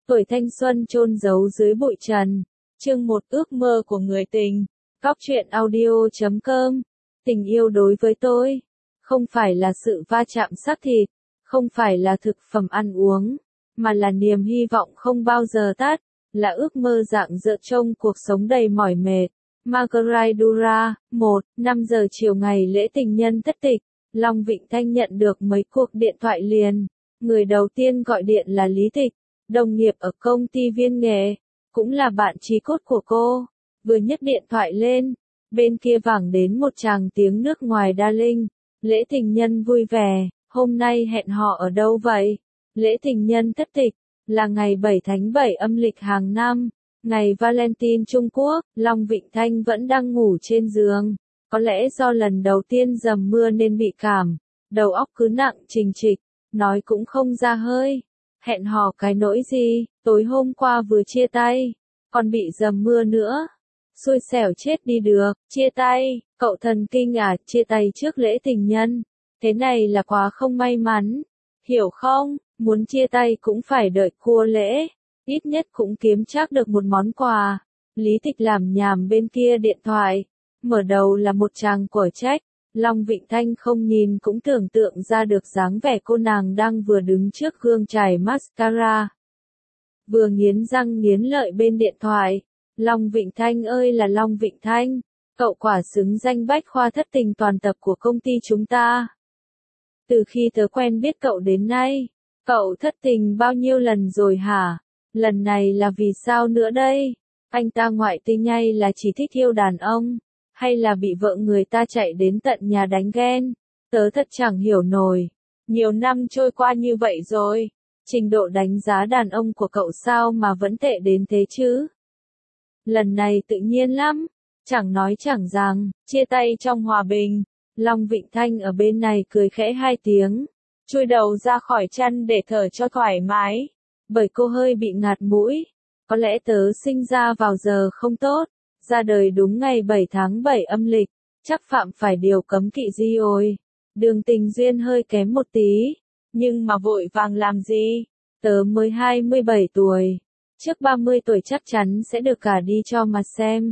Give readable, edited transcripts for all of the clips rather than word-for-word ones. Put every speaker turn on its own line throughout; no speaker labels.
Tuổi thanh xuân chôn giấu dưới bụi trần. Chương 1 ước mơ của người tình. Góc truyện audio.com. Tình yêu đối với tôi không phải là sự va chạm xác thịt, không phải là thực phẩm ăn uống, mà là niềm hy vọng không bao giờ tắt, là ước mơ rạng rỡ trong cuộc sống đầy mỏi mệt. Margaret Dura, 5 giờ chiều ngày lễ tình nhân thất tịch, Long Vịnh Thanh nhận được mấy cuộc điện thoại liền. Người đầu tiên gọi điện là Lý Tịch, đồng nghiệp ở công ty Viên Nghệ, cũng là bạn chí cốt của cô. Vừa nhấc điện thoại lên, bên kia vẳng đến một tràng tiếng nước ngoài Darling. Lễ tình nhân vui vẻ, hôm nay hẹn hò ở đâu vậy? Lễ tình nhân thất tịch, là ngày 7 tháng 7 âm lịch hàng năm, ngày Valentine Trung Quốc. Long Vịnh Thanh vẫn đang ngủ trên giường, có lẽ do lần đầu tiên dầm mưa nên bị cảm, đầu óc cứ nặng trình trịch, nói cũng không ra hơi. Hẹn hò cái nỗi gì, tối hôm qua vừa chia tay, còn bị dầm mưa nữa. Xui xẻo chết đi được, chia tay, cậu thần kinh à, chia tay trước lễ tình nhân. Thế này là quá không may mắn, hiểu không, muốn chia tay cũng phải đợi cua lễ, ít nhất cũng kiếm chắc được một món quà. Lý Tịch làm nhảm bên kia điện thoại, mở đầu là một tràng của trách. Long Vịnh Thanh không nhìn cũng tưởng tượng ra được dáng vẻ cô nàng đang vừa đứng trước gương chải mascara, vừa nghiến răng nghiến lợi bên điện thoại. Long Vịnh Thanh ơi là Long Vịnh Thanh, cậu quả xứng danh bách khoa thất tình toàn tập của công ty chúng ta. Từ khi tớ quen biết cậu đến nay, cậu thất tình bao nhiêu lần rồi hả? Lần này là vì sao nữa đây? Anh ta ngoại tình hay là chỉ thích yêu đàn ông? Hay là bị vợ người ta chạy đến tận nhà đánh ghen? Tớ thật chẳng hiểu nổi. Nhiều năm trôi qua như vậy rồi, trình độ đánh giá đàn ông của cậu sao mà vẫn tệ đến thế chứ? Lần này tự nhiên lắm, chẳng nói chẳng rằng, chia tay trong hòa bình. Long Vịnh Thanh ở bên này cười khẽ 2 tiếng, chui đầu ra khỏi chăn để thở cho thoải mái, bởi cô hơi bị ngạt mũi. Có lẽ tớ sinh ra vào giờ không tốt, ra đời đúng ngày 7 tháng 7 âm lịch, chắc phạm phải điều cấm kỵ gì rồi. Đường tình duyên hơi kém một tí, nhưng mà vội vàng làm gì, tớ mới 27 tuổi. Trước 30 tuổi chắc chắn sẽ được cả đi cho mà xem.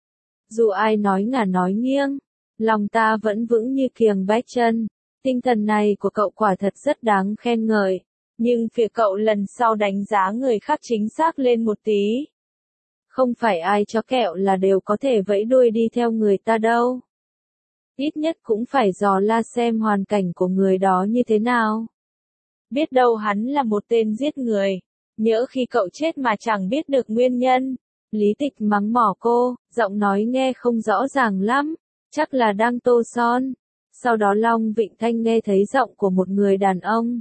Dù ai nói ngả nói nghiêng, lòng ta vẫn vững như kiềng bách chân. Tinh thần này của cậu quả thật rất đáng khen ngợi. Nhưng phía cậu lần sau đánh giá người khác chính xác lên một tí. Không phải ai cho kẹo là đều có thể vẫy đuôi đi theo người ta đâu. Ít nhất cũng phải dò la xem hoàn cảnh của người đó như thế nào. Biết đâu hắn là một tên giết người. Nhỡ khi cậu chết mà chẳng biết được nguyên nhân. Lý Tịch mắng mỏ cô, giọng nói nghe không rõ ràng lắm, chắc là đang tô son. Sau đó Long Vịnh Thanh nghe thấy giọng của một người đàn ông.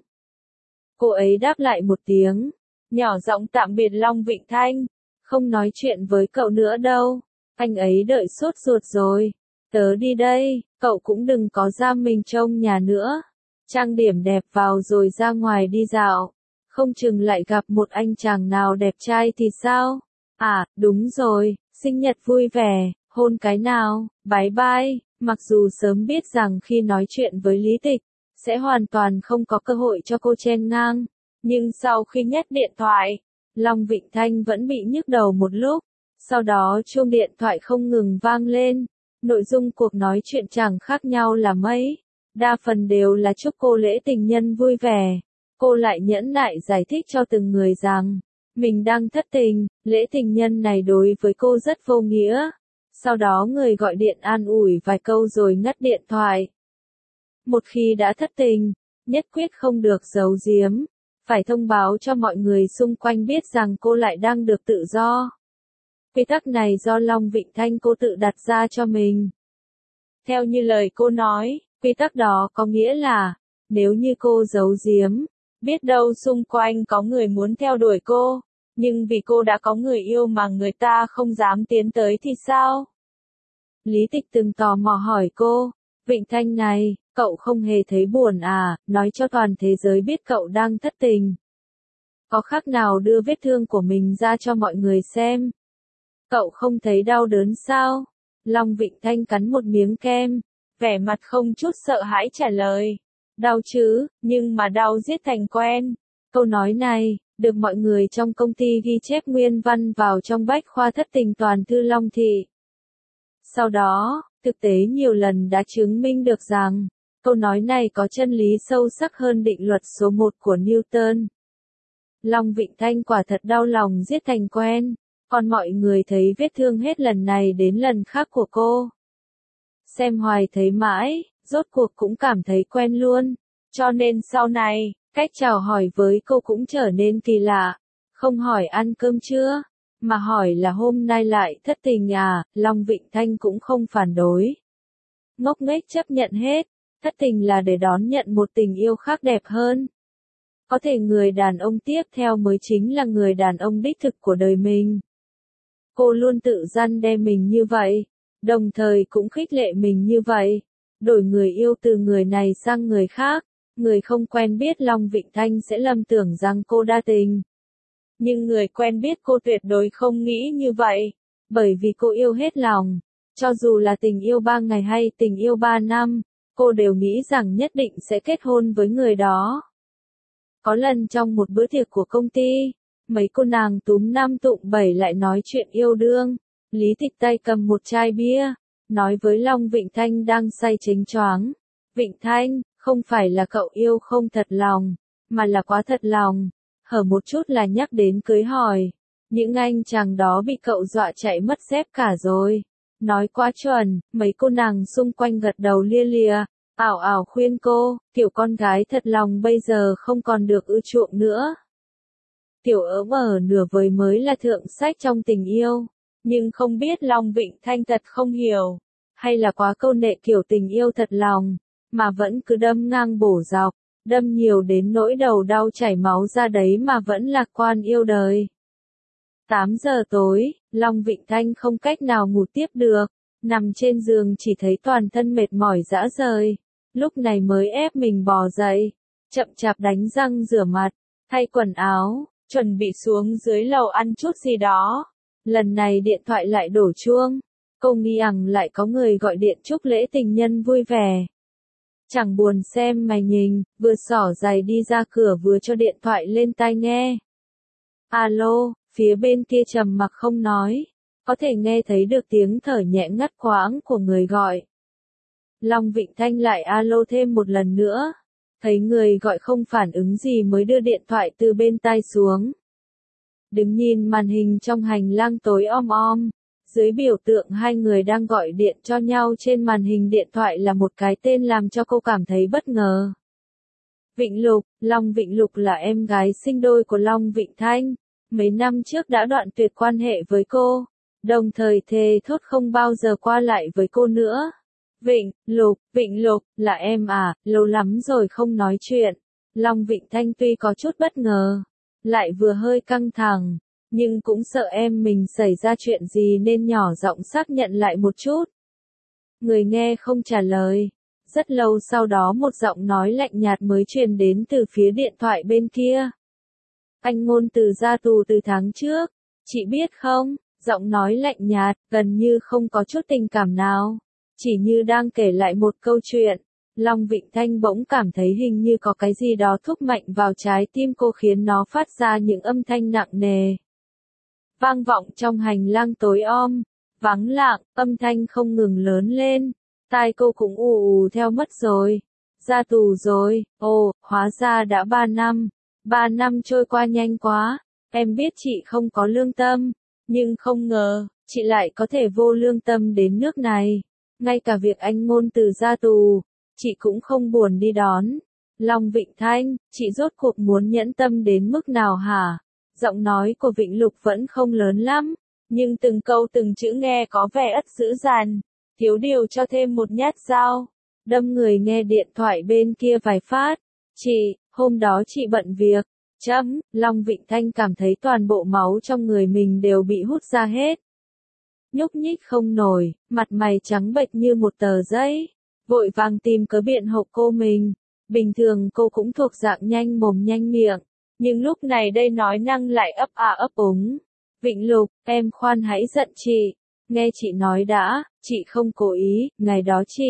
Cô ấy đáp lại một tiếng, nhỏ giọng tạm biệt Long Vịnh Thanh, không nói chuyện với cậu nữa đâu, anh ấy đợi sốt ruột rồi. Tớ đi đây, cậu cũng đừng có giam mình trong nhà nữa. Trang điểm đẹp vào rồi ra ngoài đi dạo. Không chừng lại gặp một anh chàng nào đẹp trai thì sao? À, đúng rồi, sinh nhật vui vẻ, hôn cái nào, bye bye. Mặc dù sớm biết rằng khi nói chuyện với Lý Tịch, sẽ hoàn toàn không có cơ hội cho cô chen ngang. Nhưng sau khi nhấc điện thoại, Long Vịnh Thanh vẫn bị nhức đầu một lúc. Sau đó chuông điện thoại không ngừng vang lên. Nội dung cuộc nói chuyện chẳng khác nhau là mấy. Đa phần đều là chúc cô lễ tình nhân vui vẻ. Cô lại nhẫn nại giải thích cho từng người rằng, mình đang thất tình, lễ tình nhân này đối với cô rất vô nghĩa. Sau đó người gọi điện an ủi vài câu rồi ngắt điện thoại. Một khi đã thất tình, nhất quyết không được giấu giếm, phải thông báo cho mọi người xung quanh biết rằng cô lại đang được tự do. Quy tắc này do Long Vịnh Thanh cô tự đặt ra cho mình. Theo như lời cô nói, quy tắc đó có nghĩa là, nếu như cô giấu giếm, biết đâu xung quanh có người muốn theo đuổi cô, nhưng vì cô đã có người yêu mà người ta không dám tiến tới thì sao? Lý Tịch từng tò mò hỏi cô, Vịnh Thanh này, cậu không hề thấy buồn à, nói cho toàn thế giới biết cậu đang thất tình. Có khác nào đưa vết thương của mình ra cho mọi người xem? Cậu không thấy đau đớn sao? Long Vịnh Thanh cắn một miếng kem, vẻ mặt không chút sợ hãi trả lời. Đau chứ, nhưng mà đau giết thành quen. Câu nói này, được mọi người trong công ty ghi chép nguyên văn vào trong bách khoa thất tình toàn thư Long Thị. Sau đó, thực tế nhiều lần đã chứng minh được rằng, câu nói này có chân lý sâu sắc hơn định luật số 1 của Newton. Long Vịnh Thanh quả thật đau lòng giết thành quen, còn mọi người thấy vết thương hết lần này đến lần khác của cô. Xem hoài thấy mãi, rốt cuộc cũng cảm thấy quen luôn, cho nên sau này, cách chào hỏi với cô cũng trở nên kỳ lạ, không hỏi ăn cơm chưa, mà hỏi là hôm nay lại thất tình à, Long Vịnh Thanh cũng không phản đối. Ngốc nghếch chấp nhận hết, thất tình là để đón nhận một tình yêu khác đẹp hơn. Có thể người đàn ông tiếp theo mới chính là người đàn ông đích thực của đời mình. Cô luôn tự răn đe mình như vậy, đồng thời cũng khích lệ mình như vậy. Đổi người yêu từ người này sang người khác, người không quen biết Long Vịnh Thanh sẽ lầm tưởng rằng cô đa tình. Nhưng người quen biết cô tuyệt đối không nghĩ như vậy, bởi vì cô yêu hết lòng. Cho dù là tình yêu 3 ngày hay tình yêu 3 năm, cô đều nghĩ rằng nhất định sẽ kết hôn với người đó. Có lần trong một bữa tiệc của công ty, mấy cô nàng túm 5 tụm 7 lại nói chuyện yêu đương. Lý Tịch tay cầm một chai bia, nói với Long Vịnh Thanh đang say chếnh choáng. Vịnh Thanh, không phải là cậu yêu không thật lòng, mà là quá thật lòng. Hở một chút là nhắc đến cưới hỏi. Những anh chàng đó bị cậu dọa chạy mất dép cả rồi. Nói quá chuẩn, mấy cô nàng xung quanh gật đầu lia lịa. Ảo ảo khuyên cô, tiểu con gái thật lòng bây giờ không còn được ưa chuộng nữa. Tiểu ớm ở nửa vời mới là thượng sách trong tình yêu, nhưng không biết Long Vịnh Thanh thật không hiểu, hay là quá câu nệ kiểu tình yêu thật lòng, mà vẫn cứ đâm ngang bổ dọc, đâm nhiều đến nỗi đầu đau chảy máu ra đấy mà vẫn lạc quan yêu đời. 8 giờ tối, Long Vịnh Thanh không cách nào ngủ tiếp được, nằm trên giường chỉ thấy toàn thân mệt mỏi rã rời. Lúc này mới ép mình bò dậy, chậm chạp đánh răng rửa mặt, thay quần áo, chuẩn bị xuống dưới lầu ăn chút gì đó. Lần này điện thoại lại đổ chuông, cô nghi lại có người gọi điện chúc lễ tình nhân vui vẻ. Chẳng buồn xem mày nhìn, vừa xỏ giày đi ra cửa vừa cho điện thoại lên tai nghe. Alo, phía bên kia trầm mặc không nói, có thể nghe thấy được tiếng thở nhẹ ngắt quãng của người gọi. Long Vịnh Thanh lại alo thêm một lần nữa, thấy người gọi không phản ứng gì mới đưa điện thoại từ bên tai xuống. Đứng nhìn màn hình trong hành lang tối om om, dưới biểu tượng hai người đang gọi điện cho nhau trên màn hình điện thoại là một cái tên làm cho cô cảm thấy bất ngờ. Vịnh Lục, Long Vịnh Lục là em gái sinh đôi của Long Vịnh Thanh, mấy năm trước đã đoạn tuyệt quan hệ với cô, đồng thời thề thốt không bao giờ qua lại với cô nữa. Vịnh Lục, là em à, lâu lắm rồi không nói chuyện. Long Vịnh Thanh tuy có chút bất ngờ, lại vừa hơi căng thẳng, nhưng cũng sợ em mình xảy ra chuyện gì nên nhỏ giọng xác nhận lại một chút. Người nghe không trả lời. Rất lâu sau đó một giọng nói lạnh nhạt mới truyền đến từ phía điện thoại bên kia. Anh Ngôn Từ ra tù từ tháng trước, chị biết không? Giọng nói lạnh nhạt, gần như không có chút tình cảm nào. Chỉ như đang kể lại một câu chuyện, Long Vịnh Thanh bỗng cảm thấy hình như có cái gì đó thúc mạnh vào trái tim cô khiến nó phát ra những âm thanh nặng nề. Vang vọng trong hành lang tối om, vắng lặng, âm thanh không ngừng lớn lên, tai cô cũng ù ù theo mất rồi. Ra tù rồi, ồ, hóa ra đã 3 năm. 3 năm trôi qua nhanh quá, em biết chị không có lương tâm, nhưng không ngờ, chị lại có thể vô lương tâm đến nước này. Ngay cả việc anh Ngôn Từ ra tù, chị cũng không buồn đi đón. Long Vịnh Thanh, chị rốt cuộc muốn nhẫn tâm đến mức nào hả? Giọng nói của Vịnh Lục vẫn không lớn lắm, nhưng từng câu từng chữ nghe có vẻ ất dữ dằn, thiếu điều cho thêm một nhát dao, đâm người nghe điện thoại bên kia vài phát. Chị, hôm đó chị bận việc. Long Vịnh Thanh cảm thấy toàn bộ máu trong người mình đều bị hút ra hết. Nhúc nhích không nổi, mặt mày trắng bệch như một tờ giấy, vội vàng tìm cớ biện hộ cô mình. Bình thường cô cũng thuộc dạng nhanh mồm nhanh miệng, nhưng lúc này đây nói năng lại ấp a ấp úng. Vịnh Lục, em khoan hãy giận chị, nghe chị nói đã, chị không cố ý,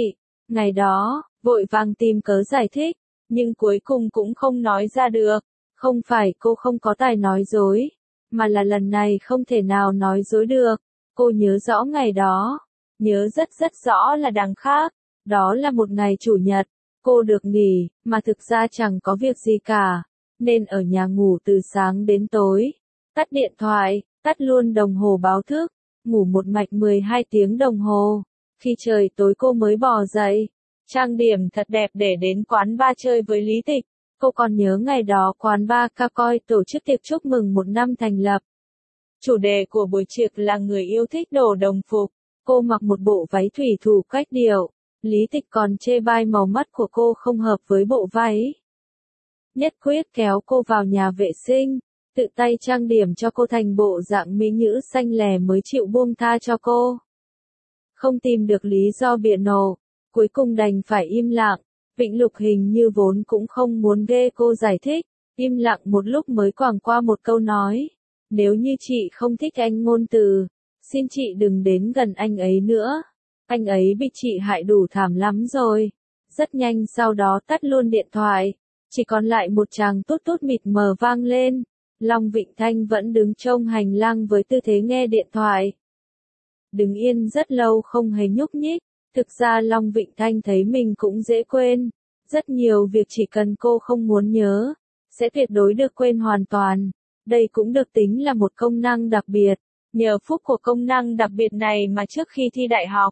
ngày đó, vội vàng tìm cớ giải thích, nhưng cuối cùng cũng không nói ra được, Không phải cô không có tài nói dối, mà là lần này không thể nào nói dối được. Cô nhớ rõ ngày đó, nhớ rất rất rõ là đằng khác. Đó là một ngày chủ nhật, cô được nghỉ, mà thực ra chẳng có việc gì cả, nên ở nhà ngủ từ sáng đến tối. Tắt điện thoại, tắt luôn đồng hồ báo thức, ngủ một mạch 12 tiếng đồng hồ. Khi trời tối cô mới bò dậy, trang điểm thật đẹp để đến quán bar chơi với Lý Tịch. Cô còn nhớ ngày đó quán bar Kakoi tổ chức tiệc chúc mừng 1 năm thành lập. Chủ đề của buổi tiệc là người yêu thích đồ đồng phục. Cô mặc một bộ váy thủy thủ cách điệu. Lý Tịch còn chê bai màu mắt của cô không hợp với bộ váy. Nhất quyết kéo cô vào nhà vệ sinh, tự tay trang điểm cho cô thành bộ dạng mỹ nữ xanh lè mới chịu buông tha cho cô. Không tìm được lý do biện nổ, cuối cùng đành phải im lặng. Vịnh Lục hình như vốn cũng không muốn ghê cô giải thích, im lặng một lúc mới quàng qua một câu nói. Nếu như chị không thích anh Ngôn Từ, xin chị đừng đến gần anh ấy nữa. Anh ấy bị chị hại đủ thảm lắm rồi. Rất nhanh sau đó tắt luôn điện thoại, chỉ còn lại một tràng tút tút mịt mờ vang lên. Long Vịnh Thanh vẫn đứng trông hành lang với tư thế nghe điện thoại. Đứng yên rất lâu không hề nhúc nhích. Thực ra Long Vịnh Thanh thấy mình cũng dễ quên. Rất nhiều việc chỉ cần cô không muốn nhớ, sẽ tuyệt đối được quên hoàn toàn. Đây cũng được tính là một công năng đặc biệt. Nhờ phúc của công năng đặc biệt này mà trước khi thi đại học,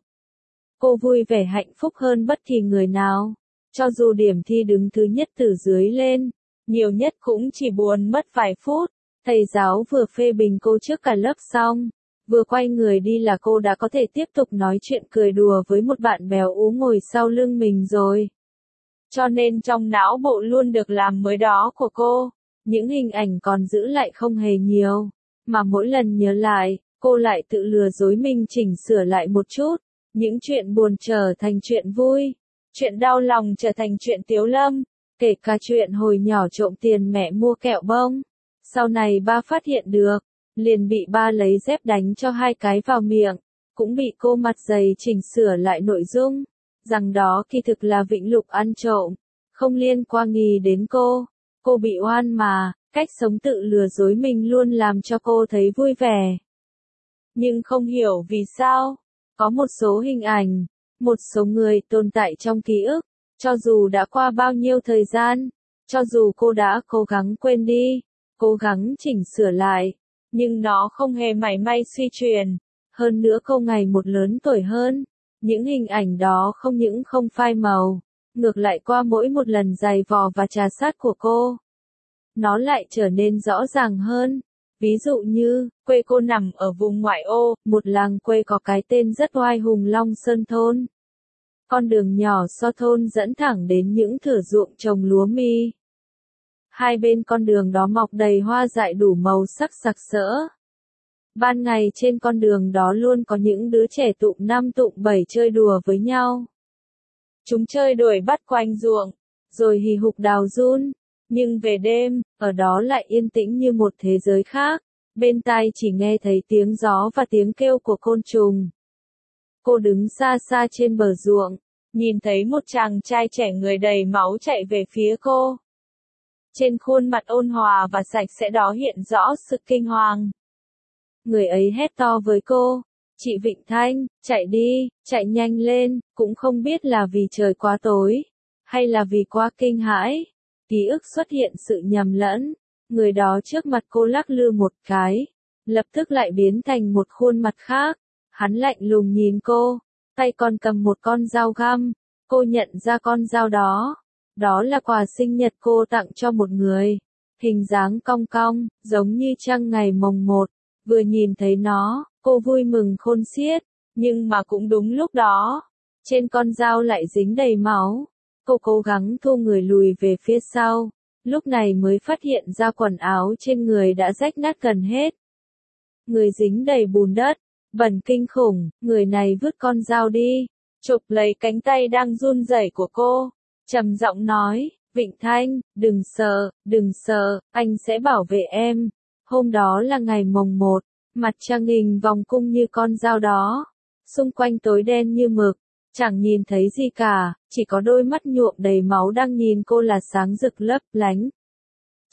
cô vui vẻ hạnh phúc hơn bất kỳ người nào. Cho dù điểm thi đứng thứ nhất từ dưới lên, nhiều nhất cũng chỉ buồn mất vài phút. Thầy giáo vừa phê bình cô trước cả lớp xong, vừa quay người đi là cô đã có thể tiếp tục nói chuyện cười đùa với một bạn béo ú ngồi sau lưng mình rồi. Cho nên trong não bộ luôn được làm mới đó của cô, những hình ảnh còn giữ lại không hề nhiều, mà mỗi lần nhớ lại, cô lại tự lừa dối mình chỉnh sửa lại một chút. Những chuyện buồn trở thành chuyện vui, chuyện đau lòng trở thành chuyện tiếu lâm, kể cả chuyện hồi nhỏ trộm tiền mẹ mua kẹo bông. Sau này ba phát hiện được, liền bị ba lấy dép đánh cho 2 cái vào miệng, cũng bị cô mặt dày chỉnh sửa lại nội dung, rằng đó kỳ thực là Vịnh Lục ăn trộm, không liên quan gì đến cô. Cô bị oan mà, cách sống tự lừa dối mình luôn làm cho cô thấy vui vẻ. Nhưng không hiểu vì sao, có một số hình ảnh, một số người tồn tại trong ký ức, cho dù đã qua bao nhiêu thời gian, cho dù cô đã cố gắng quên đi, cố gắng chỉnh sửa lại, nhưng nó không hề mảy may suy truyền. Hơn nữa cô ngày một lớn tuổi hơn, những hình ảnh đó không những không phai màu, ngược lại qua mỗi một lần giày vò và trà sát của cô, nó lại trở nên rõ ràng hơn. Ví dụ như, quê cô nằm ở vùng ngoại ô, một làng quê có cái tên rất oai hùng Long Sơn Thôn. Con đường nhỏ so thôn dẫn thẳng đến những thửa ruộng trồng lúa mì. Hai bên con đường đó mọc đầy hoa dại đủ màu sắc sặc sỡ. Ban ngày trên con đường đó luôn có những đứa trẻ tụm 5 tụm 7 chơi đùa với nhau. Chúng chơi đuổi bắt quanh ruộng, rồi hì hục đào giun. Nhưng về đêm, ở đó lại yên tĩnh như một thế giới khác, bên tai chỉ nghe thấy tiếng gió và tiếng kêu của côn trùng. Cô đứng xa xa trên bờ ruộng, nhìn thấy một chàng trai trẻ người đầy máu chạy về phía cô. Trên khuôn mặt ôn hòa và sạch sẽ đó hiện rõ sự kinh hoàng. Người ấy hét to với cô, chị Vịnh Thanh, chạy đi, chạy nhanh lên, cũng không biết là vì trời quá tối, hay là vì quá kinh hãi. Ký ức xuất hiện sự nhầm lẫn, người đó trước mặt cô lắc lư một cái, lập tức lại biến thành một khuôn mặt khác. Hắn lạnh lùng nhìn cô, tay còn cầm một con dao găm. Cô nhận ra con dao đó, đó là quà sinh nhật cô tặng cho một người, hình dáng cong cong, giống như trăng ngày mồng 1. Vừa nhìn thấy nó, cô vui mừng khôn xiết, nhưng mà cũng đúng lúc đó, trên con dao lại dính đầy máu. Cô cố gắng thu người lùi về phía sau, lúc này mới phát hiện ra quần áo trên người đã rách nát gần hết. Người dính đầy bùn đất, bẩn kinh khủng, người này vứt con dao đi, chụp lấy cánh tay đang run rẩy của cô, trầm giọng nói, Vịnh Thanh, đừng sợ, anh sẽ bảo vệ em. Hôm đó là ngày mồng 1, mặt trăng hình vòng cung như con dao đó, xung quanh tối đen như mực. Chẳng nhìn thấy gì cả, chỉ có đôi mắt nhuộm đầy máu đang nhìn cô là sáng rực lấp lánh.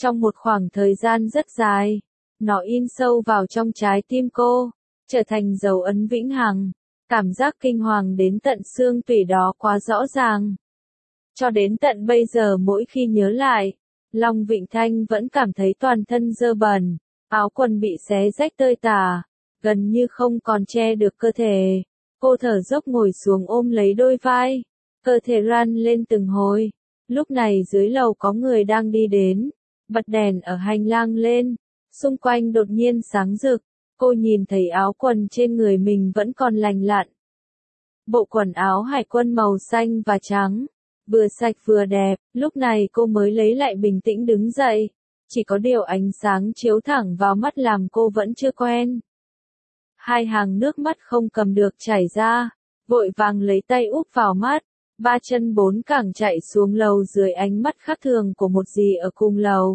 Trong một khoảng thời gian rất dài, nó in sâu vào trong trái tim cô, trở thành dấu ấn vĩnh hằng. Cảm giác kinh hoàng đến tận xương tủy đó quá rõ ràng. Cho đến tận bây giờ mỗi khi nhớ lại, Long Vịnh Thanh vẫn cảm thấy toàn thân dơ bẩn, áo quần bị xé rách tơi tả, gần như không còn che được cơ thể. Cô thở dốc ngồi xuống ôm lấy đôi vai, cơ thể run lên từng hồi. Lúc này dưới lầu có người đang đi đến, bật đèn ở hành lang lên, xung quanh đột nhiên sáng rực. Cô nhìn thấy áo quần trên người mình vẫn còn lành lặn. Bộ quần áo hải quân màu xanh và trắng, vừa sạch vừa đẹp, lúc này cô mới lấy lại bình tĩnh đứng dậy. Chỉ có điều ánh sáng chiếu thẳng vào mắt làm cô vẫn chưa quen. Hai hàng nước mắt không cầm được chảy ra, vội vàng lấy tay úp vào mắt, ba chân bốn cẳng chạy xuống lầu dưới ánh mắt khác thường của một dì ở cùng lầu.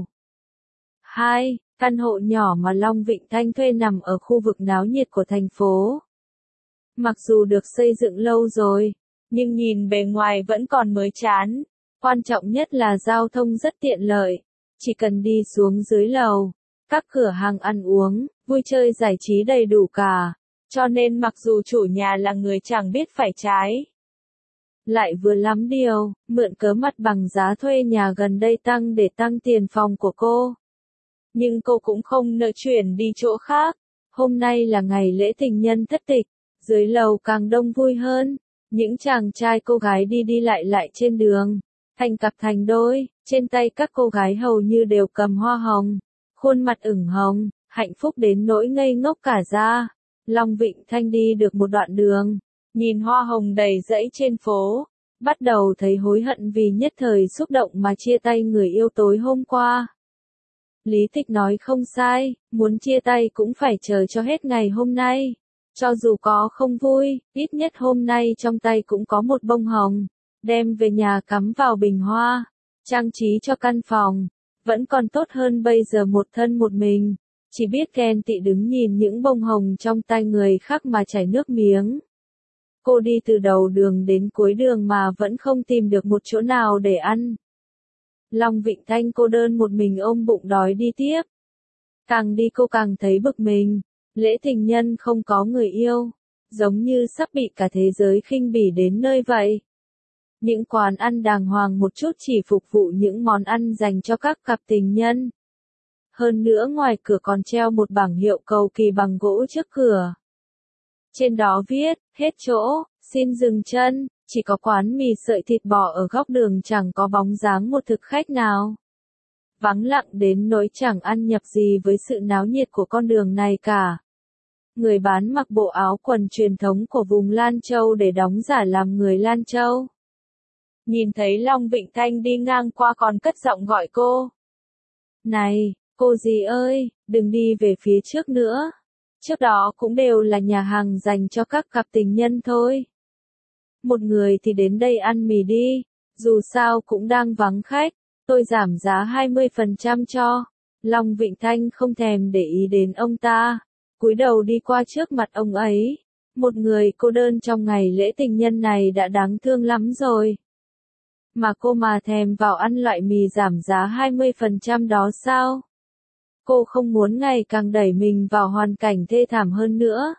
2. Căn hộ nhỏ mà Long Vịnh Thanh thuê nằm ở khu vực náo nhiệt của thành phố. Mặc dù được xây dựng lâu rồi, nhưng nhìn bề ngoài vẫn còn mới chán. Quan trọng nhất là giao thông rất tiện lợi, chỉ cần đi xuống dưới lầu, các cửa hàng ăn uống, vui chơi giải trí đầy đủ cả. Cho nên mặc dù chủ nhà là người chẳng biết phải trái, lại vừa lắm điều, mượn cớ mặt bằng giá thuê nhà gần đây tăng để tăng tiền phòng của cô. Nhưng cô cũng không nỡ chuyển đi chỗ khác. Hôm nay là ngày lễ tình nhân thất tịch, dưới lầu càng đông vui hơn. Những chàng trai cô gái đi đi lại trên đường, thành cặp thành đôi, trên tay các cô gái hầu như đều cầm hoa hồng, khuôn mặt ửng hồng, hạnh phúc đến nỗi ngây ngốc cả ra. Long Vịnh Thanh đi được một đoạn đường, nhìn hoa hồng đầy rẫy trên phố, bắt đầu thấy hối hận vì nhất thời xúc động mà chia tay người yêu tối hôm qua. Lý Tịch nói không sai, muốn chia tay cũng phải chờ cho hết ngày hôm nay. Cho dù có không vui, ít nhất hôm nay trong tay cũng có một bông hồng, đem về nhà cắm vào bình hoa, trang trí cho căn phòng, vẫn còn tốt hơn bây giờ một thân một mình, chỉ biết ghen tị đứng nhìn những bông hồng trong tay người khác mà chảy nước miếng. Cô đi từ đầu đường đến cuối đường mà vẫn không tìm được một chỗ nào để ăn. Long Vịnh Thanh cô đơn một mình ôm bụng đói đi tiếp. Càng đi cô càng thấy bực mình. Lễ tình nhân không có người yêu, giống như sắp bị cả thế giới khinh bỉ đến nơi vậy. Những quán ăn đàng hoàng một chút chỉ phục vụ những món ăn dành cho các cặp tình nhân. Hơn nữa ngoài cửa còn treo một bảng hiệu cầu kỳ bằng gỗ trước cửa. Trên đó viết, hết chỗ, xin dừng chân, chỉ có quán mì sợi thịt bò ở góc đường chẳng có bóng dáng một thực khách nào. Vắng lặng đến nỗi chẳng ăn nhập gì với sự náo nhiệt của con đường này cả. Người bán mặc bộ áo quần truyền thống của vùng Lan Châu để đóng giả làm người Lan Châu. Nhìn thấy Long Vịnh Thanh đi ngang qua còn cất giọng gọi cô. Này, cô dì ơi, đừng đi về phía trước nữa. Trước đó cũng đều là nhà hàng dành cho các cặp tình nhân thôi. Một người thì đến đây ăn mì đi, dù sao cũng đang vắng khách, tôi giảm giá 20% cho. Long Vịnh Thanh không thèm để ý đến ông ta, cúi đầu đi qua trước mặt ông ấy. Một người cô đơn trong ngày lễ tình nhân này đã đáng thương lắm rồi. Mà cô mà thèm vào ăn loại mì giảm giá 20% đó sao? Cô không muốn ngày càng đẩy mình vào hoàn cảnh thê thảm hơn nữa.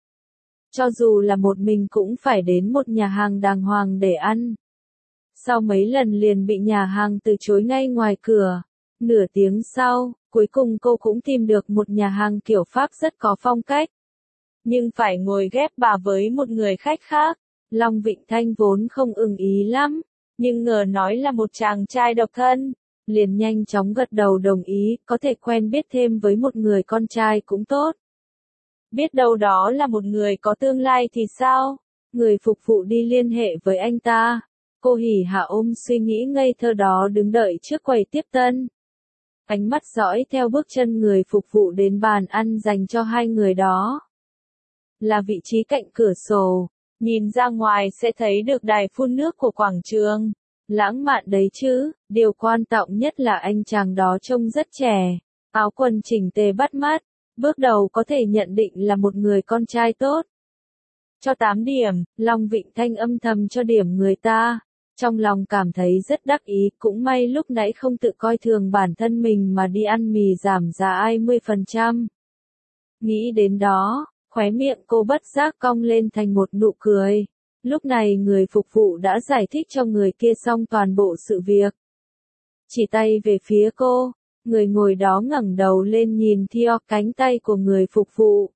Cho dù là một mình cũng phải đến một nhà hàng đàng hoàng để ăn. Sau mấy lần liền bị nhà hàng từ chối ngay ngoài cửa. Nửa tiếng sau, cuối cùng cô cũng tìm được một nhà hàng kiểu Pháp rất có phong cách. Nhưng phải ngồi ghép bà với một người khách khác. Long Vịnh Thanh vốn không ưng ý lắm, nhưng ngờ nói là một chàng trai độc thân. Liền nhanh chóng gật đầu đồng ý, có thể quen biết thêm với một người con trai cũng tốt. Biết đâu đó là một người có tương lai thì sao? Người phục vụ đi liên hệ với anh ta. Cô hỉ hả ôm suy nghĩ ngây thơ đó đứng đợi trước quầy tiếp tân. Ánh mắt dõi theo bước chân người phục vụ đến bàn ăn dành cho hai người đó. Là vị trí cạnh cửa sổ, nhìn ra ngoài sẽ thấy được đài phun nước của quảng trường. Lãng mạn đấy chứ, điều quan trọng nhất là anh chàng đó trông rất trẻ, áo quần chỉnh tề bắt mắt, bước đầu có thể nhận định là một người con trai tốt. Cho 8 điểm, Long Vịnh Thanh âm thầm cho điểm người ta. Trong lòng cảm thấy rất đắc ý, cũng may lúc nãy không tự coi thường bản thân mình mà đi ăn mì giảm giá 20%. Nghĩ đến đó, khóe miệng cô bất giác cong lên thành một nụ cười. Lúc này người phục vụ đã giải thích cho người kia xong toàn bộ sự việc. Chỉ tay về phía cô, người ngồi đó ngẩng đầu lên nhìn theo cánh tay của người phục vụ.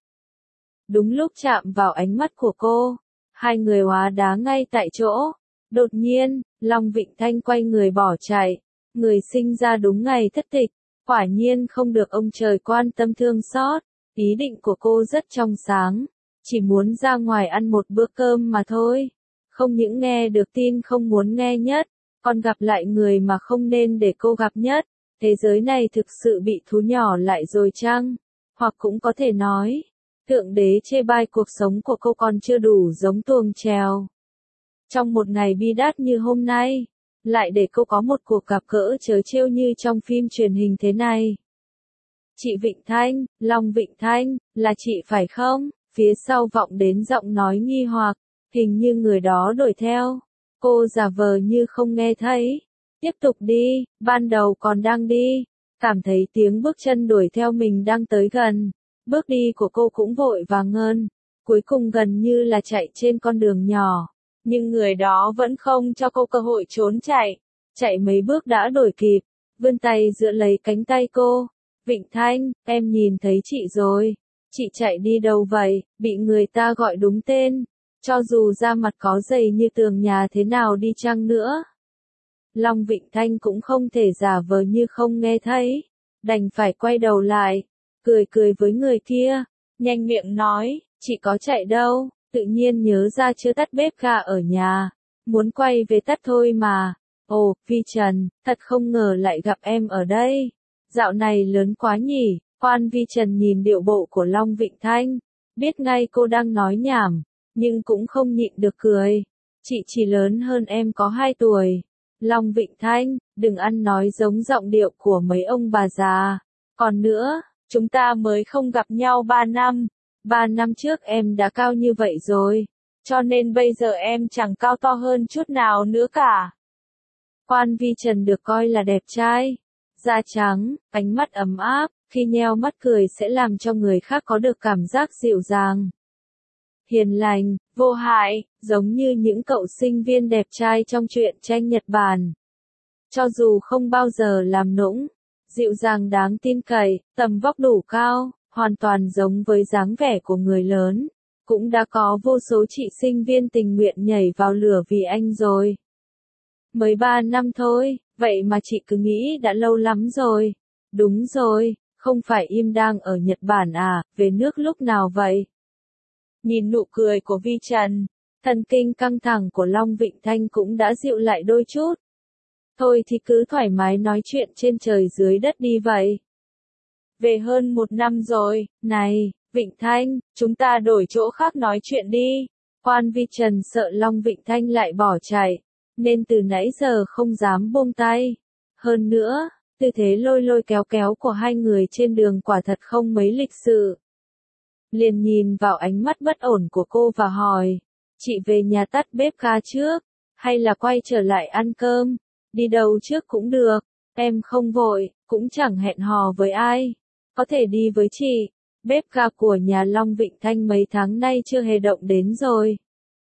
Đúng lúc chạm vào ánh mắt của cô, hai người hóa đá ngay tại chỗ. Đột nhiên, Long Vịnh Thanh quay người bỏ chạy. Người sinh ra đúng ngày thất tịch, quả nhiên không được ông trời quan tâm thương xót. Ý định của cô rất trong sáng, chỉ muốn ra ngoài ăn một bữa cơm mà thôi. Không những nghe được tin không muốn nghe nhất, còn gặp lại người mà không nên để cô gặp nhất. Thế giới này thực sự bị thu nhỏ lại rồi chăng? Hoặc cũng có thể nói, Thượng Đế chê bai cuộc sống của cô còn chưa đủ giống tuồng chèo. Trong một ngày bi đát như hôm nay, lại để cô có một cuộc gặp gỡ trớ trêu như trong phim truyền hình thế này. Chị Vịnh Thanh, Long Vịnh Thanh, là chị phải không? Phía sau vọng đến giọng nói nghi hoặc, hình như người đó đuổi theo. Cô giả vờ như không nghe thấy. Tiếp tục đi, ban đầu còn đang đi, cảm thấy tiếng bước chân đuổi theo mình đang tới gần. Bước đi của cô cũng vội vàng hơn, cuối cùng gần như là chạy trên con đường nhỏ. Nhưng người đó vẫn không cho cô cơ hội trốn chạy. Chạy mấy bước đã đuổi kịp, vươn tay giữ lấy cánh tay cô. Vịnh Thanh, em nhìn thấy chị rồi. Chị chạy đi đâu vậy? Bị người ta gọi đúng tên. Cho dù da mặt có dày như tường nhà thế nào đi chăng nữa. Long Vịnh Thanh cũng không thể giả vờ như không nghe thấy. Đành phải quay đầu lại. Cười cười với người kia. Nhanh miệng nói, chị có chạy đâu. Tự nhiên nhớ ra chưa tắt bếp ga ở nhà. Muốn quay về tắt thôi mà. Ồ, Vi Trần, thật không ngờ lại gặp em ở đây. Dạo này lớn quá nhỉ. Quan Vi Trần nhìn điệu bộ của Long Vịnh Thanh. Biết ngay cô đang nói nhảm. Nhưng cũng không nhịn được cười. Chị chỉ lớn hơn em có 2 tuổi. Long Vịnh Thanh, đừng ăn nói giống giọng điệu của mấy ông bà già. Còn nữa, chúng ta mới không gặp nhau 3 năm. 3 năm trước em đã cao như vậy rồi. Cho nên bây giờ em chẳng cao to hơn chút nào nữa cả. Quan Vi Trần được coi là đẹp trai. Da trắng, ánh mắt ấm áp, khi nheo mắt cười sẽ làm cho người khác có được cảm giác dịu dàng. Hiền lành, vô hại, giống như những cậu sinh viên đẹp trai trong truyện tranh Nhật Bản. Cho dù không bao giờ làm nũng, dịu dàng đáng tin cậy, tầm vóc đủ cao, hoàn toàn giống với dáng vẻ của người lớn. Cũng đã có vô số chị sinh viên tình nguyện nhảy vào lửa vì anh rồi. Mới 3 năm thôi, vậy mà chị cứ nghĩ đã lâu lắm rồi. Đúng rồi, không phải im đang ở Nhật Bản à, về nước lúc nào vậy? Nhìn nụ cười của Vi Trần, thần kinh căng thẳng của Long Vịnh Thanh cũng đã dịu lại đôi chút. Thôi thì cứ thoải mái nói chuyện trên trời dưới đất đi vậy. Về hơn 1 năm rồi, này, Vịnh Thanh, chúng ta đổi chỗ khác nói chuyện đi. Quan Vi Trần sợ Long Vịnh Thanh lại bỏ chạy, nên từ nãy giờ không dám buông tay. Hơn nữa, tư thế lôi lôi kéo kéo của hai người trên đường quả thật không mấy lịch sự. Liền nhìn vào ánh mắt bất ổn của cô và hỏi, chị về nhà tắt bếp ga trước, hay là quay trở lại ăn cơm, đi đâu trước cũng được, em không vội, cũng chẳng hẹn hò với ai, có thể đi với chị, bếp ga của nhà Long Vịnh Thanh mấy tháng nay chưa hề động đến rồi.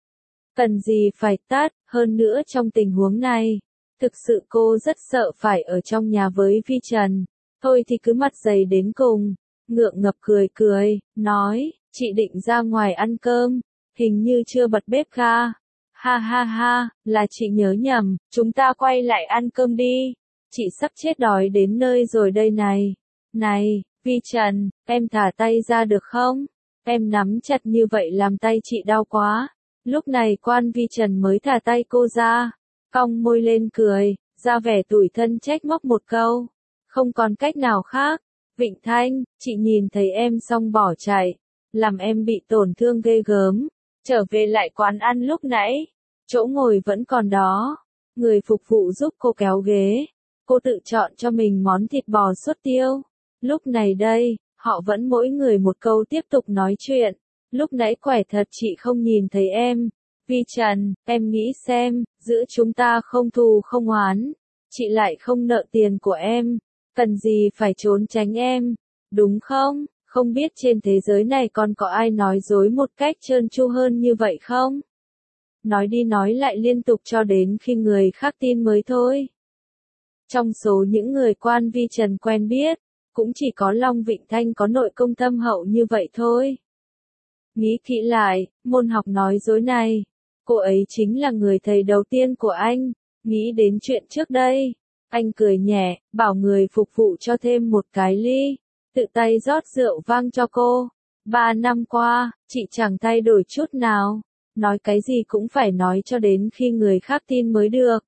Cần gì phải tắt, hơn nữa trong tình huống này, thực sự cô rất sợ phải ở trong nhà với Vi Trần, thôi thì cứ mặt dày đến cùng. Ngượng ngập cười cười, nói, chị định ra ngoài ăn cơm, hình như chưa bật bếp ga. Ha ha ha, là chị nhớ nhầm, chúng ta quay lại ăn cơm đi. Chị sắp chết đói đến nơi rồi đây này. Này, Vi Trần, em thả tay ra được không? Em nắm chặt như vậy làm tay chị đau quá. Lúc này Quan Vi Trần mới thả tay cô ra, cong môi lên cười, ra vẻ tủi thân trách móc một câu. Không còn cách nào khác. Vịnh Thanh, chị nhìn thấy em xong bỏ chạy, làm em bị tổn thương ghê gớm. Trở về lại quán ăn lúc nãy, chỗ ngồi vẫn còn đó. Người phục vụ giúp cô kéo ghế. Cô tự chọn cho mình món thịt bò sốt tiêu. Lúc này đây, họ vẫn mỗi người một câu tiếp tục nói chuyện. Lúc nãy quẻ thật chị không nhìn thấy em. Vi Trần, em nghĩ xem, giữa chúng ta không thù không oán, chị lại không nợ tiền của em, cần gì phải trốn tránh em, đúng không? Không biết trên thế giới này còn có ai nói dối một cách trơn tru hơn như vậy không? Nói đi nói lại liên tục cho đến khi người khác tin mới thôi. Trong số những người quan Vi Trần quen biết, cũng chỉ có Long Vịnh Thanh có nội công thâm hậu như vậy thôi. Nghĩ kỹ lại, môn học nói dối này, cô ấy chính là người thầy đầu tiên của anh. Nghĩ đến chuyện trước đây, anh cười nhẹ, bảo người phục vụ cho thêm một cái ly, tự tay rót rượu vang cho cô. 3 năm qua, chị chẳng thay đổi chút nào, nói cái gì cũng phải nói cho đến khi người khác tin mới được.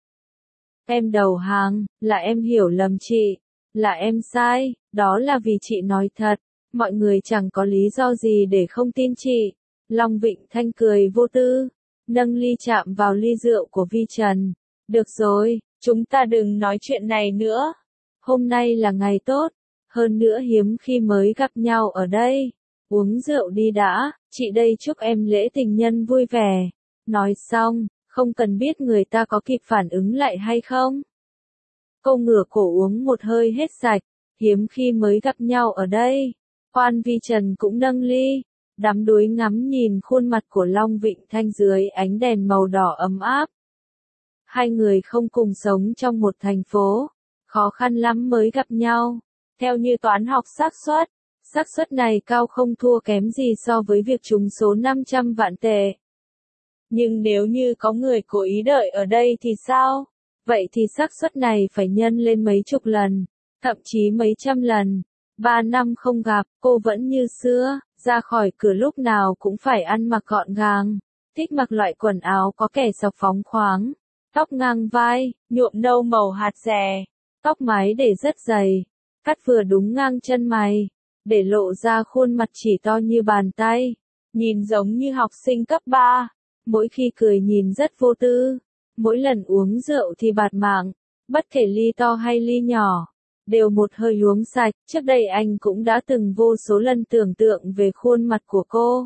Em đầu hàng, là em hiểu lầm chị, là em sai, đó là vì chị nói thật, mọi người chẳng có lý do gì để không tin chị. Long Vịnh Thanh cười vô tư, nâng ly chạm vào ly rượu của Vi Trần. Được rồi, chúng ta đừng nói chuyện này nữa. Hôm nay là ngày tốt, hơn nữa hiếm khi mới gặp nhau ở đây. Uống rượu đi đã, chị đây chúc em lễ tình nhân vui vẻ. Nói xong, không cần biết người ta có kịp phản ứng lại hay không. Cô ngửa cổ uống một hơi hết sạch, hiếm khi mới gặp nhau ở đây. Quan Vi Trần cũng nâng ly, đắm đuối ngắm nhìn khuôn mặt của Long Vịnh Thanh dưới ánh đèn màu đỏ ấm áp. Hai người không cùng sống trong một thành phố, khó khăn lắm mới gặp nhau. Theo như toán học xác suất này cao không thua kém gì so với việc trúng số 500 vạn tệ. Nhưng nếu như có người cố ý đợi ở đây thì sao? Vậy thì xác suất này phải nhân lên mấy chục lần, thậm chí mấy trăm lần. 3 năm không gặp, cô vẫn như xưa, ra khỏi cửa lúc nào cũng phải ăn mặc gọn gàng, thích mặc loại quần áo có kẻ sọc phóng khoáng, tóc ngang vai, nhuộm nâu màu hạt rẻ, tóc mái để rất dày, cắt vừa đúng ngang chân mày, để lộ ra khuôn mặt chỉ to như bàn tay, nhìn giống như học sinh cấp 3, mỗi khi cười nhìn rất vô tư, mỗi lần uống rượu thì bạt mạng, bất kể ly to hay ly nhỏ, đều một hơi uống sạch. Trước đây anh cũng đã từng vô số lần tưởng tượng về khuôn mặt của cô.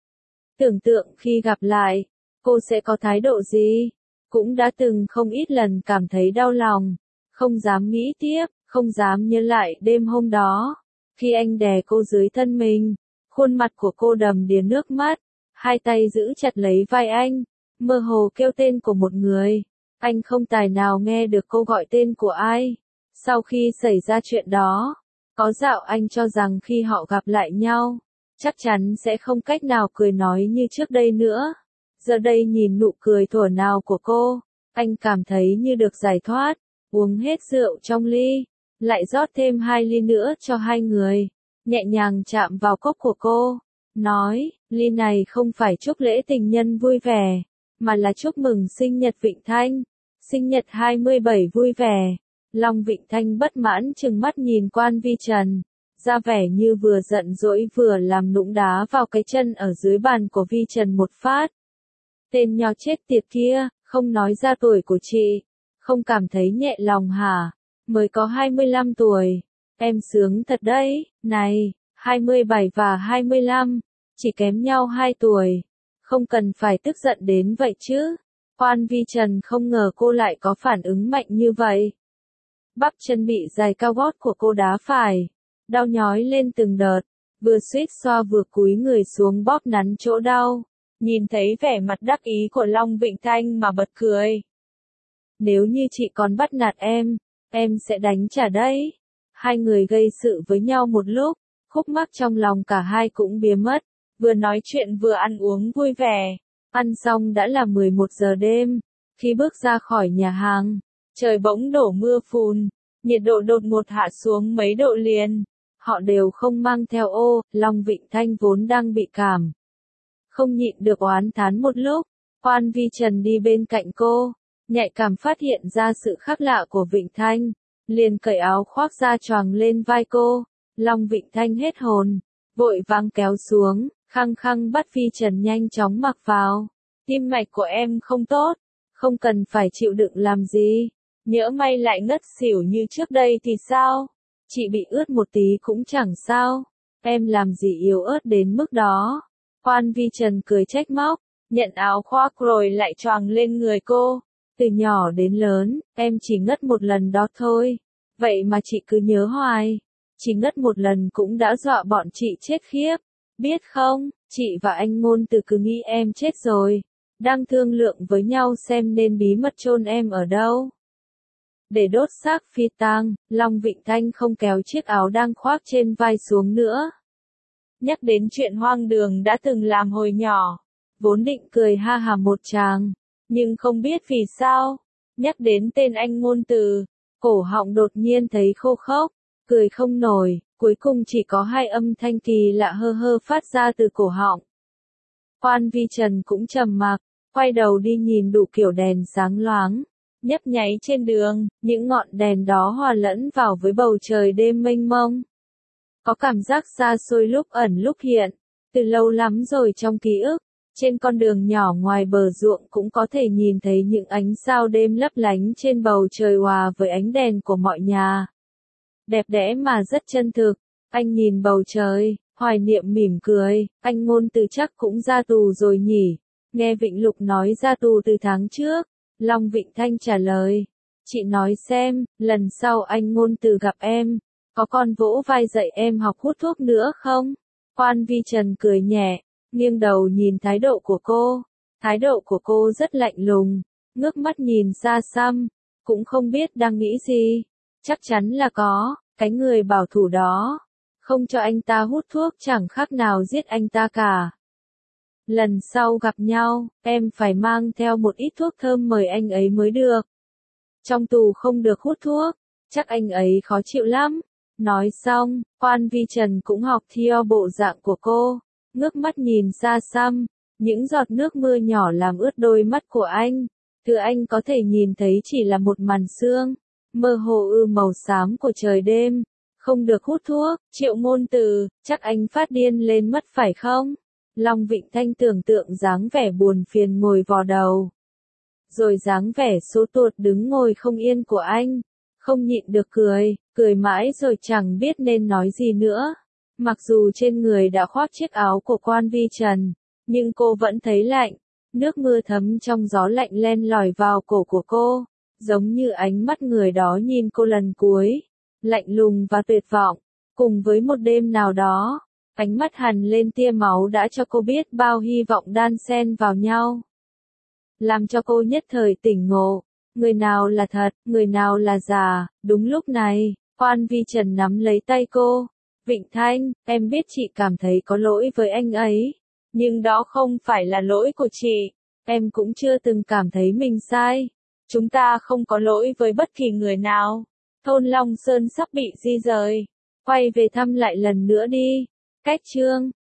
Tưởng tượng khi gặp lại, cô sẽ có thái độ gì? Cũng đã từng không ít lần cảm thấy đau lòng, không dám nghĩ tiếp, không dám nhớ lại đêm hôm đó. Khi anh đè cô dưới thân mình, khuôn mặt của cô đầm đìa nước mắt, hai tay giữ chặt lấy vai anh, mơ hồ kêu tên của một người. Anh không tài nào nghe được cô gọi tên của ai. Sau khi xảy ra chuyện đó, có dạo anh cho rằng khi họ gặp lại nhau, chắc chắn sẽ không cách nào cười nói như trước đây nữa. Giờ đây nhìn nụ cười thuở nào của cô, anh cảm thấy như được giải thoát, uống hết rượu trong ly, lại rót thêm 2 ly nữa cho hai người, nhẹ nhàng chạm vào cốc của cô, nói, ly này không phải chúc lễ tình nhân vui vẻ, mà là chúc mừng sinh nhật Vịnh Thanh, sinh nhật 27 vui vẻ. Long Vịnh Thanh bất mãn trừng mắt nhìn Quan Vi Trần, ra vẻ như vừa giận dỗi vừa làm nũng đá vào cái chân ở dưới bàn của Vi Trần một phát. Tên nho chết tiệt kia, không nói ra tuổi của chị, không cảm thấy nhẹ lòng hả? Mới có 25 tuổi, em sướng thật đấy, này, 27 và 25, chỉ kém nhau 2 tuổi, không cần phải tức giận đến vậy chứ. Quan Vi Trần không ngờ cô lại có phản ứng mạnh như vậy. Bắp chân bị giày cao gót của cô đá phải, đau nhói lên từng đợt, vừa suýt xoa vừa cúi người xuống bóp nắn chỗ đau, nhìn thấy vẻ mặt đắc ý của Long Vịnh Thanh mà bật cười. Nếu như chị còn bắt nạt em sẽ đánh trả đấy. Hai người gây sự với nhau một lúc, khúc mắc trong lòng cả hai cũng biến mất, vừa nói chuyện vừa ăn uống vui vẻ. Ăn xong đã là 11 giờ đêm, khi bước ra khỏi nhà hàng, trời bỗng đổ mưa phùn, nhiệt độ đột ngột hạ xuống mấy độ liền. Họ đều không mang theo ô, Long Vịnh Thanh vốn đang bị cảm. Không nhịn được oán thán một lúc, Quan Vi Trần đi bên cạnh cô, nhạy cảm phát hiện ra sự khác lạ của Vịnh Thanh, liền cởi áo khoác ra choàng lên vai cô. Long Vịnh Thanh hết hồn, vội vàng kéo xuống, khăng khăng bắt Vi Trần nhanh chóng mặc vào. Tim mạch của em không tốt, không cần phải chịu đựng làm gì. Nhỡ may lại ngất xỉu như trước đây thì sao? Chị bị ướt một tí cũng chẳng sao. Em làm gì yếu ớt đến mức đó? Quan Vi Trần cười trách móc. nhận áo khoác rồi lại choàng lên người cô. Từ nhỏ đến lớn, em chỉ ngất một lần đó thôi. Vậy mà chị cứ nhớ hoài. Chỉ ngất một lần cũng đã dọa bọn chị chết khiếp. Biết không, chị và anh Ngôn Từ cứ nghĩ em chết rồi. Đang thương lượng với nhau xem nên bí mật chôn em ở đâu. Để đốt xác phi tang, Long Vịnh Thanh không kéo chiếc áo đang khoác trên vai xuống nữa. Nhắc đến chuyện hoang đường đã từng làm hồi nhỏ, vốn định cười ha hả một tràng, nhưng không biết vì sao, nhắc đến tên anh Ngôn Từ, cổ họng đột nhiên thấy khô khốc, cười không nổi, cuối cùng chỉ có hai âm thanh kỳ lạ hơ hơ phát ra từ cổ họng. Quan Vi Trần cũng trầm mặc, quay đầu đi nhìn đủ kiểu đèn sáng loáng, nhấp nháy trên đường, những ngọn đèn đó hòa lẫn vào với bầu trời đêm mênh mông. Có cảm giác xa xôi lúc ẩn lúc hiện, từ lâu lắm rồi trong ký ức, trên con đường nhỏ ngoài bờ ruộng cũng có thể nhìn thấy những ánh sao đêm lấp lánh trên bầu trời hòa với ánh đèn của mọi nhà. Đẹp đẽ mà rất chân thực, anh nhìn bầu trời, hoài niệm mỉm cười, anh Ngôn Từ chắc cũng ra tù rồi nhỉ, nghe Vịnh Lục nói ra tù từ tháng trước, Long Vịnh Thanh trả lời, chị nói xem, lần sau anh Ngôn Từ gặp em, có còn vỗ vai dạy em học hút thuốc nữa không? Quan Vi Trần cười nhẹ, nghiêng đầu nhìn thái độ của cô. Thái độ của cô rất lạnh lùng, ngước mắt nhìn xa xăm, cũng không biết đang nghĩ gì. Chắc chắn là có, cái người bảo thủ đó. Không cho anh ta hút thuốc chẳng khác nào giết anh ta cả. Lần sau gặp nhau, em phải mang theo một ít thuốc thơm mời anh ấy mới được. Trong tù không được hút thuốc, chắc anh ấy khó chịu lắm. Nói xong, Quan Vi Trần cũng học theo bộ dạng của cô, ngước mắt nhìn xa xăm, những giọt nước mưa nhỏ làm ướt đôi mắt của anh. Thứ anh có thể nhìn thấy chỉ là một màn sương, mơ hồ màu xám của trời đêm. Không được hút thuốc, Triệu Ngôn Từ, chắc anh phát điên lên mất phải không? Long Vịnh Thanh tưởng tượng dáng vẻ buồn phiền ngồi vò đầu. Rồi dáng vẻ số tuột đứng ngồi không yên của anh. Không nhịn được cười, cười mãi rồi chẳng biết nên nói gì nữa. Mặc dù trên người đã khoác chiếc áo của Quan Vi Trần, nhưng cô vẫn thấy lạnh. Nước mưa thấm trong gió lạnh len lỏi vào cổ của cô, giống như ánh mắt người đó nhìn cô lần cuối. Lạnh lùng và tuyệt vọng, cùng với một đêm nào đó, ánh mắt hằn lên tia máu đã cho cô biết bao hy vọng đan xen vào nhau. Làm cho cô nhất thời tỉnh ngộ, người nào là thật, người nào là giả. Đúng lúc này, Quan Vi Trần nắm lấy tay cô. Vịnh Thanh, em biết chị cảm thấy có lỗi với anh ấy, nhưng đó không phải là lỗi của chị. Em cũng chưa từng cảm thấy mình sai. Chúng ta không có lỗi với bất kỳ người nào. Thôn Long Sơn sắp bị di rời. Quay về thăm lại lần nữa đi. Cách chương